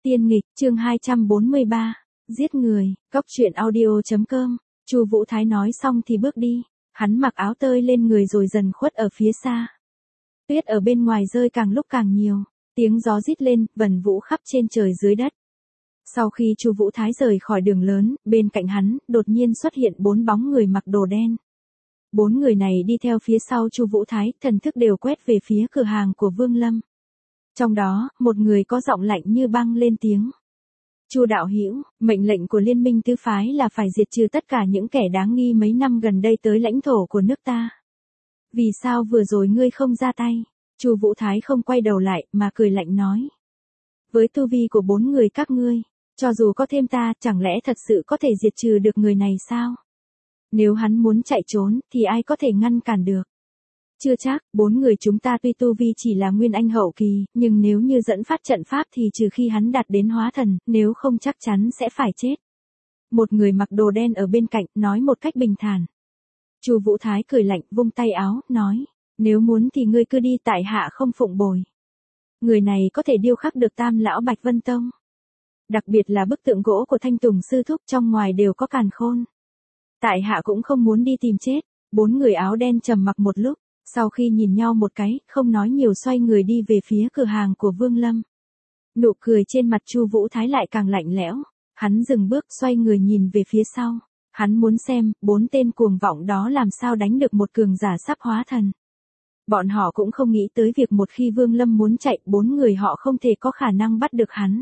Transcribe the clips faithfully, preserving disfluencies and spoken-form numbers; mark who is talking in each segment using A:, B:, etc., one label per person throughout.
A: Tiên nghịch, chương hai trăm bốn mươi ba, giết người, cóc truyện audio chấm com. Chu Vũ Thái nói xong thì bước đi, hắn mặc áo tơi lên người rồi dần khuất ở phía xa. Tuyết ở bên ngoài rơi càng lúc càng nhiều, tiếng gió rít lên, vần vũ khắp trên trời dưới đất. Sau khi Chu Vũ Thái rời khỏi đường lớn, bên cạnh hắn đột nhiên xuất hiện bốn bóng người mặc đồ đen. Bốn người này đi theo phía sau Chu Vũ Thái, thần thức đều quét về phía cửa hàng của Vương Lâm. Trong đó, một người có giọng lạnh như băng lên tiếng. Chu đạo hữu, mệnh lệnh của Liên minh tứ phái là phải diệt trừ tất cả những kẻ đáng nghi mấy năm gần đây tới lãnh thổ của nước ta. Vì sao vừa rồi ngươi không ra tay? Chu Vũ Thái không quay đầu lại mà cười lạnh nói. Với tu vi của bốn người các ngươi, cho dù có thêm ta, chẳng lẽ thật sự có thể diệt trừ được người này sao? Nếu hắn muốn chạy trốn, thì ai có thể ngăn cản được? Chưa chắc, bốn người chúng ta tuy tu vi chỉ là nguyên anh hậu kỳ, nhưng nếu như dẫn phát trận pháp thì trừ khi hắn đạt đến hóa thần, nếu không chắc chắn sẽ phải chết. Một người mặc đồ đen ở bên cạnh, nói một cách bình thản. Chu Vũ Thái cười lạnh, vung tay áo, nói, nếu muốn thì ngươi cứ đi, tại hạ không phụng bồi. Người này có thể điêu khắc được Tam lão Bạch Vân Tông. Đặc biệt là bức tượng gỗ của Thanh Tùng sư thúc, trong ngoài đều có càn khôn. Tại hạ cũng không muốn đi tìm chết. Bốn người áo đen trầm mặc một lúc. Sau khi nhìn nhau một cái, không nói nhiều xoay người đi về phía cửa hàng của Vương Lâm. Nụ cười trên mặt Chu Vũ Thái lại càng lạnh lẽo, hắn dừng bước xoay người nhìn về phía sau, hắn muốn xem, bốn tên cuồng vọng đó làm sao đánh được một cường giả sắp hóa thần. Bọn họ cũng không nghĩ tới việc một khi Vương Lâm muốn chạy, bốn người họ không thể có khả năng bắt được hắn.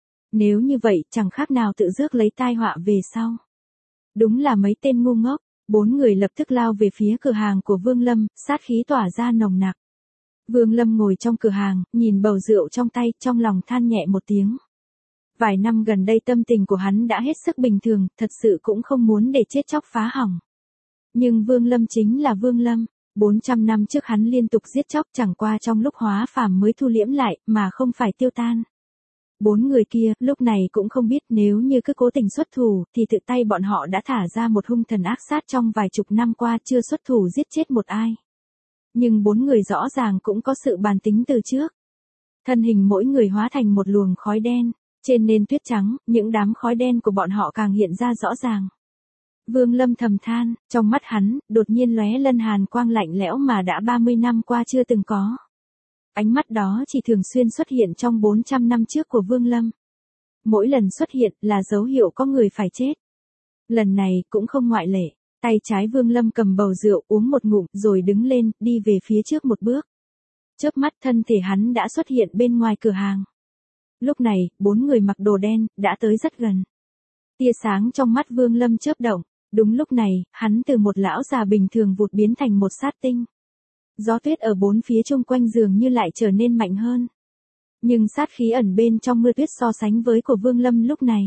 A: Nếu như vậy, chẳng khác nào tự rước lấy tai họa về sau. Đúng là mấy tên ngu ngốc. Bốn người lập tức lao về phía cửa hàng của Vương Lâm, sát khí tỏa ra nồng nặc. Vương Lâm ngồi trong cửa hàng, nhìn bầu rượu trong tay, trong lòng than nhẹ một tiếng. Vài năm gần đây tâm tình của hắn đã hết sức bình thường, thật sự cũng không muốn để chết chóc phá hỏng. Nhưng Vương Lâm chính là Vương Lâm, bốn trăm năm trước hắn liên tục giết chóc, chẳng qua trong lúc hóa phàm mới thu liễm lại, mà không phải tiêu tan. Bốn người kia, lúc này cũng không biết nếu như cứ cố tình xuất thủ, thì tự tay bọn họ đã thả ra một hung thần ác sát trong vài chục năm qua chưa xuất thủ giết chết một ai. Nhưng bốn người rõ ràng cũng có sự bàn tính từ trước. Thân hình mỗi người hóa thành một luồng khói đen, trên nền tuyết trắng, những đám khói đen của bọn họ càng hiện ra rõ ràng. Vương Lâm thầm than, trong mắt hắn, đột nhiên lóe lên hàn quang lạnh lẽo mà đã ba mươi năm qua chưa từng có. Ánh mắt đó chỉ thường xuyên xuất hiện trong bốn trăm năm trước của Vương Lâm. Mỗi lần xuất hiện là dấu hiệu có người phải chết. Lần này cũng không ngoại lệ, tay trái Vương Lâm cầm bầu rượu uống một ngụm rồi đứng lên, đi về phía trước một bước. Chớp mắt thân thể hắn đã xuất hiện bên ngoài cửa hàng. Lúc này, bốn người mặc đồ đen, đã tới rất gần. Tia sáng trong mắt Vương Lâm chớp động, đúng lúc này, hắn từ một lão già bình thường vụt biến thành một sát tinh. Gió tuyết ở bốn phía chung quanh dường như lại trở nên mạnh hơn. Nhưng sát khí ẩn bên trong mưa tuyết so sánh với của Vương Lâm lúc này.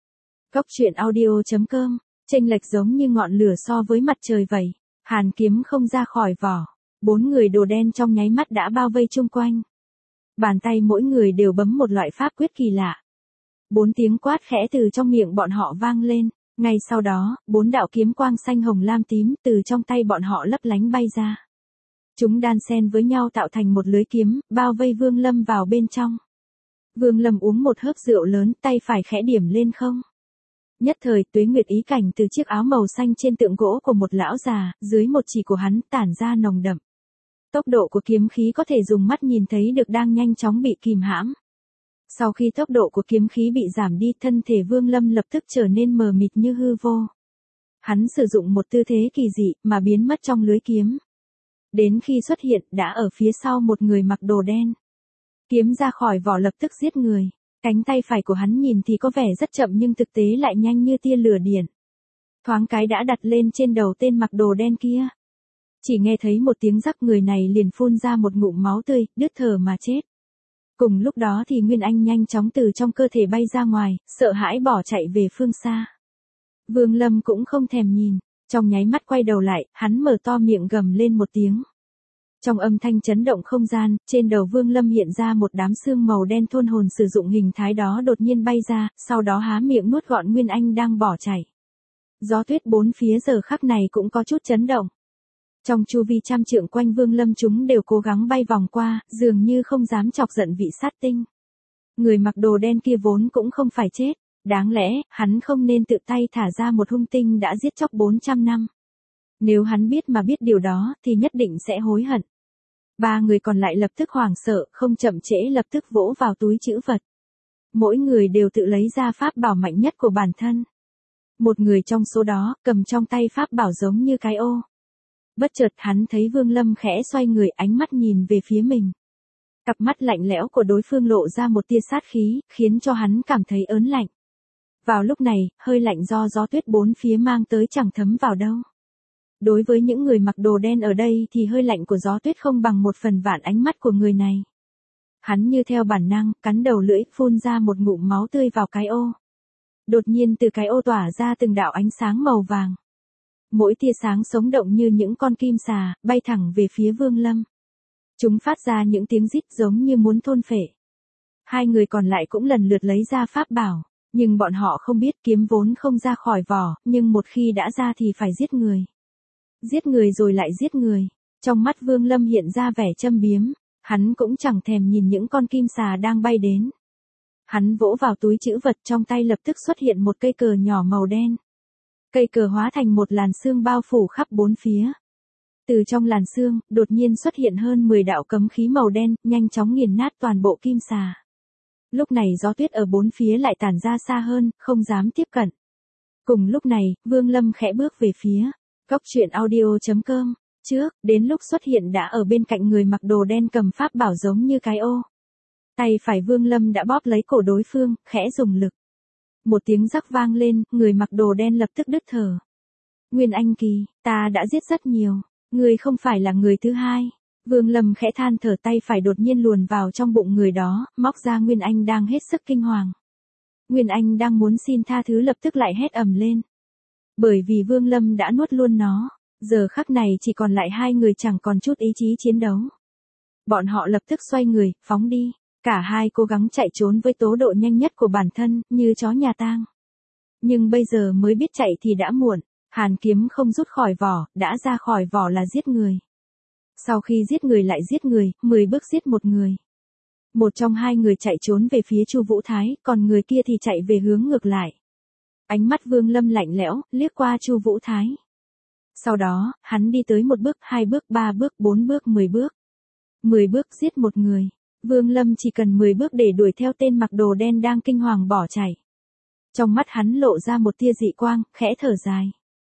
A: Cóc truyện audio chấm com, chênh lệch giống như ngọn lửa so với mặt trời vậy. Hàn kiếm không ra khỏi vỏ. Bốn người đồ đen trong nháy mắt đã bao vây chung quanh. Bàn tay mỗi người đều bấm một loại pháp quyết kỳ lạ. Bốn tiếng quát khẽ từ trong miệng bọn họ vang lên. Ngay sau đó, bốn đạo kiếm quang xanh hồng lam tím từ trong tay bọn họ lấp lánh bay ra. Chúng đan xen với nhau tạo thành một lưới kiếm, bao vây Vương Lâm vào bên trong. Vương Lâm uống một hớp rượu lớn, tay phải khẽ điểm lên không. Nhất thời, tuế nguyệt ý cảnh từ chiếc áo màu xanh trên tượng gỗ của một lão già, dưới một chỉ của hắn, tản ra nồng đậm. Tốc độ của kiếm khí có thể dùng mắt nhìn thấy được đang nhanh chóng bị kìm hãm. Sau khi tốc độ của kiếm khí bị giảm đi, thân thể Vương Lâm lập tức trở nên mờ mịt như hư vô. Hắn sử dụng một tư thế kỳ dị, mà biến mất trong lưới kiếm. Đến khi xuất hiện, đã ở phía sau một người mặc đồ đen. Kiếm ra khỏi vỏ lập tức giết người. Cánh tay phải của hắn nhìn thì có vẻ rất chậm nhưng thực tế lại nhanh như tia lửa điện. Thoáng cái đã đặt lên trên đầu tên mặc đồ đen kia. Chỉ nghe thấy một tiếng rắc, người này liền phun ra một ngụm máu tươi, đứt thở mà chết. Cùng lúc đó thì Nguyên Anh nhanh chóng từ trong cơ thể bay ra ngoài, sợ hãi bỏ chạy về phương xa. Vương Lâm cũng không thèm nhìn. Trong nháy mắt quay đầu lại, hắn mở to miệng gầm lên một tiếng. Trong âm thanh chấn động không gian, trên đầu Vương Lâm hiện ra một đám xương màu đen thôn hồn sử dụng hình thái đó đột nhiên bay ra, sau đó há miệng nuốt gọn Nguyên Anh đang bỏ chạy. Gió tuyết bốn phía giờ khắc này cũng có chút chấn động. Trong chu vi trăm trượng quanh Vương Lâm chúng đều cố gắng bay vòng qua, dường như không dám chọc giận vị sát tinh. Người mặc đồ đen kia vốn cũng không phải chết, đáng lẽ, hắn không nên tự tay thả ra một hung tinh đã giết chóc bốn trăm năm. Nếu hắn biết mà biết điều đó, thì nhất định sẽ hối hận. Ba người còn lại lập tức hoảng sợ, không chậm trễ lập tức vỗ vào túi trữ vật. Mỗi người đều tự lấy ra pháp bảo mạnh nhất của bản thân. Một người trong số đó, cầm trong tay pháp bảo giống như cái ô. Bất chợt hắn thấy Vương Lâm khẽ xoay người, ánh mắt nhìn về phía mình. Cặp mắt lạnh lẽo của đối phương lộ ra một tia sát khí, khiến cho hắn cảm thấy ớn lạnh. Vào lúc này, hơi lạnh do gió tuyết bốn phía mang tới chẳng thấm vào đâu. Đối với những người mặc đồ đen ở đây thì hơi lạnh của gió tuyết không bằng một phần vạn ánh mắt của người này. Hắn như theo bản năng, cắn đầu lưỡi, phun ra một ngụm máu tươi vào cái ô. Đột nhiên từ cái ô tỏa ra từng đạo ánh sáng màu vàng. Mỗi tia sáng sống động như những con kim xà, bay thẳng về phía Vương Lâm. Chúng phát ra những tiếng rít giống như muốn thôn phệ. Hai người còn lại cũng lần lượt lấy ra pháp bảo, nhưng bọn họ không biết kiếm vốn không ra khỏi vỏ, nhưng một khi đã ra thì phải giết người. Giết người rồi lại giết người. Trong mắt Vương Lâm hiện ra vẻ châm biếm, hắn cũng chẳng thèm nhìn những con kim xà đang bay đến. Hắn vỗ vào túi trữ vật trong tay lập tức xuất hiện một cây cờ nhỏ màu đen. Cây cờ hóa thành một làn sương bao phủ khắp bốn phía. Từ trong làn sương, đột nhiên xuất hiện hơn mười đạo cấm khí màu đen, nhanh chóng nghiền nát toàn bộ kim xà. Lúc này gió tuyết ở bốn phía lại tản ra xa hơn, không dám tiếp cận. Cùng lúc này, Vương Lâm khẽ bước về phía Cốc truyện audio chấm com. Trước, đến lúc xuất hiện đã ở bên cạnh người mặc đồ đen cầm pháp bảo giống như cái ô. Tay phải Vương Lâm đã bóp lấy cổ đối phương, khẽ dùng lực. Một tiếng rắc vang lên, người mặc đồ đen lập tức đứt thở. Nguyên Anh Kỳ, ta đã giết rất nhiều, người không phải là người thứ hai. Vương Lâm khẽ than thở, tay phải đột nhiên luồn vào trong bụng người đó, móc ra Nguyên Anh đang hết sức kinh hoàng. Nguyên Anh đang muốn xin tha thứ lập tức lại hét ầm lên. Bởi vì Vương Lâm đã nuốt luôn nó, giờ khắc này chỉ còn lại hai người chẳng còn chút ý chí chiến đấu. Bọn họ lập tức xoay người, phóng đi. Cả hai cố gắng chạy trốn với tốc độ nhanh nhất của bản thân, như chó nhà tang. Nhưng bây giờ mới biết chạy thì đã muộn, hàn kiếm không rút khỏi vỏ, đã ra khỏi vỏ là giết người. Sau khi giết người lại giết người, mười bước giết một người. Một trong hai người chạy trốn về phía Chu Vũ Thái, còn người kia thì chạy về hướng ngược lại. Ánh mắt Vương Lâm lạnh lẽo, liếc qua Chu Vũ Thái. Sau đó, hắn đi tới một bước, hai bước, ba bước, bốn bước, mười bước. Mười bước giết một người. Vương Lâm chỉ cần mười bước để đuổi theo tên mặc đồ đen đang kinh hoàng bỏ chạy. Trong mắt hắn lộ ra một tia dị quang, khẽ thở dài.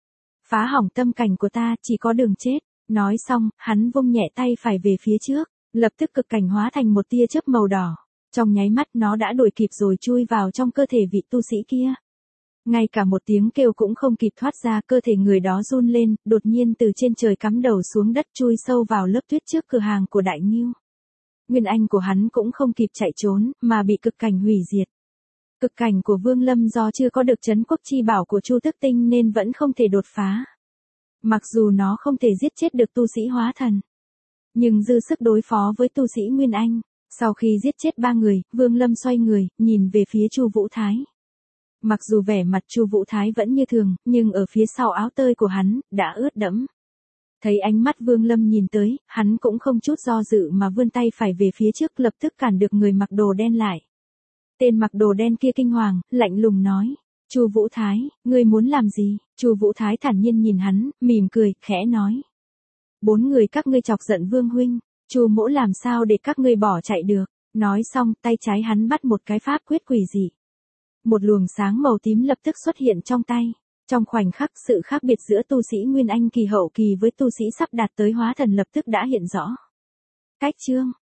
A: Phá hỏng tâm cảnh của ta, chỉ có đường chết. Nói xong, hắn vung nhẹ tay phải về phía trước, lập tức cực cảnh hóa thành một tia chớp màu đỏ. Trong nháy mắt nó đã đuổi kịp rồi chui vào trong cơ thể vị tu sĩ kia. Ngay cả một tiếng kêu cũng không kịp thoát ra, cơ thể người đó run lên, đột nhiên từ trên trời cắm đầu xuống đất chui sâu vào lớp tuyết trước cửa hàng của Đại Ngưu. Nguyên Anh của hắn cũng không kịp chạy trốn, mà bị cực cảnh hủy diệt. Cực cảnh của Vương Lâm do chưa có được trấn quốc chi bảo của Chu Tức Tinh nên vẫn không thể đột phá. Mặc dù nó không thể giết chết được tu sĩ hóa thần, nhưng dư sức đối phó với tu sĩ Nguyên Anh. Sau khi giết chết ba người, Vương Lâm xoay người, nhìn về phía Chu Vũ Thái. Mặc dù vẻ mặt Chu Vũ Thái vẫn như thường, nhưng ở phía sau áo tơi của hắn, đã ướt đẫm. Thấy ánh mắt Vương Lâm nhìn tới, hắn cũng không chút do dự mà vươn tay phải về phía trước, lập tức cản được người mặc đồ đen lại. Tên mặc đồ đen kia kinh hoàng, lạnh lùng nói. Chu Vũ Thái, ngươi muốn làm gì? Chu Vũ Thái thản nhiên nhìn hắn, mỉm cười, khẽ nói. Bốn người các ngươi chọc giận Vương huynh, Chu mỗ làm sao để các ngươi bỏ chạy được? Nói xong, tay trái hắn bắt một cái pháp quyết quỷ dị. Một luồng sáng màu tím lập tức xuất hiện trong tay. Trong khoảnh khắc, sự khác biệt giữa tu sĩ Nguyên Anh kỳ hậu kỳ với tu sĩ sắp đạt tới hóa thần lập tức đã hiện rõ. Cách chương